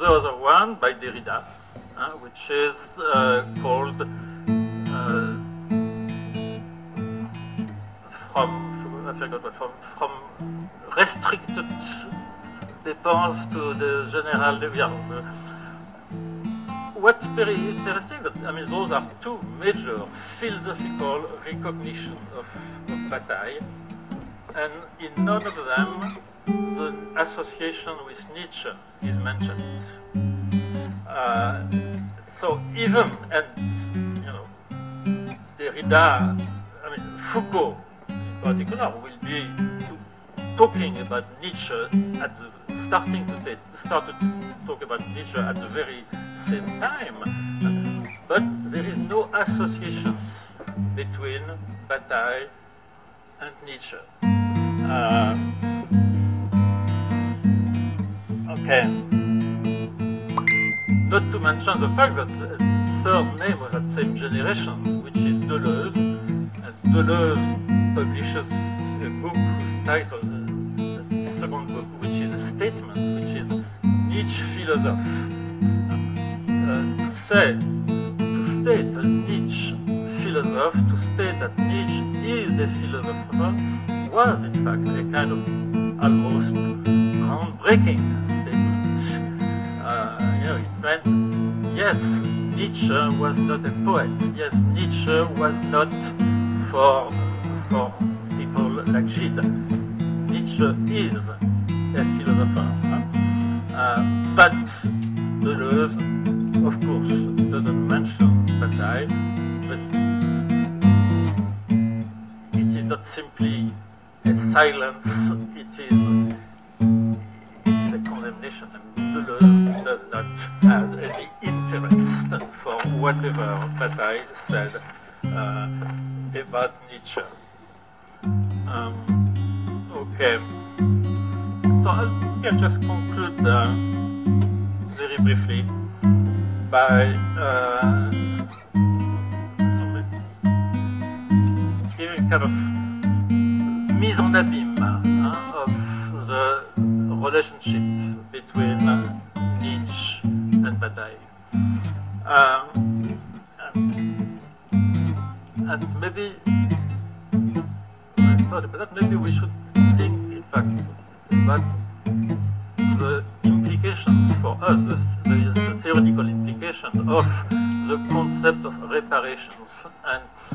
the other one by Derrida, which is called from restricted dépenses to the general development. What's very interesting, those are two major philosophical recognitions of Bataille, and in none of them the association with Nietzsche is mentioned. So even, and Derrida, Foucault in particular, will be talking about Nietzsche at the started to talk about Nietzsche at the very same time, but there is no associations between Bataille and Nietzsche. Okay. Not to mention the fact that the third name of that same generation, which is Deleuze, and Deleuze publishes a book whose title, the second book, which is a statement, which is Nietzsche philosophe. To state that Nietzsche philosophe, to state that Nietzsche is a philosopher, was in fact a kind of almost groundbreaking statement. It meant, yes, Nietzsche was not a poet. Yes, Nietzsche was not for people like Gide. Nietzsche is a philosopher. But Deleuze, of course, doesn't mention Bataille, but it is not simply a silence, it is a condemnation. Deleuze does not have any interest for whatever Bataille said about Nietzsche. Okay, so I'll just conclude very briefly by giving kind of mise en abîme of the relationship between Nietzsche and Bataille. And maybe I thought about that. Maybe we should think, in fact, about the implications for us, the theoretical implications of the concept of reparations. And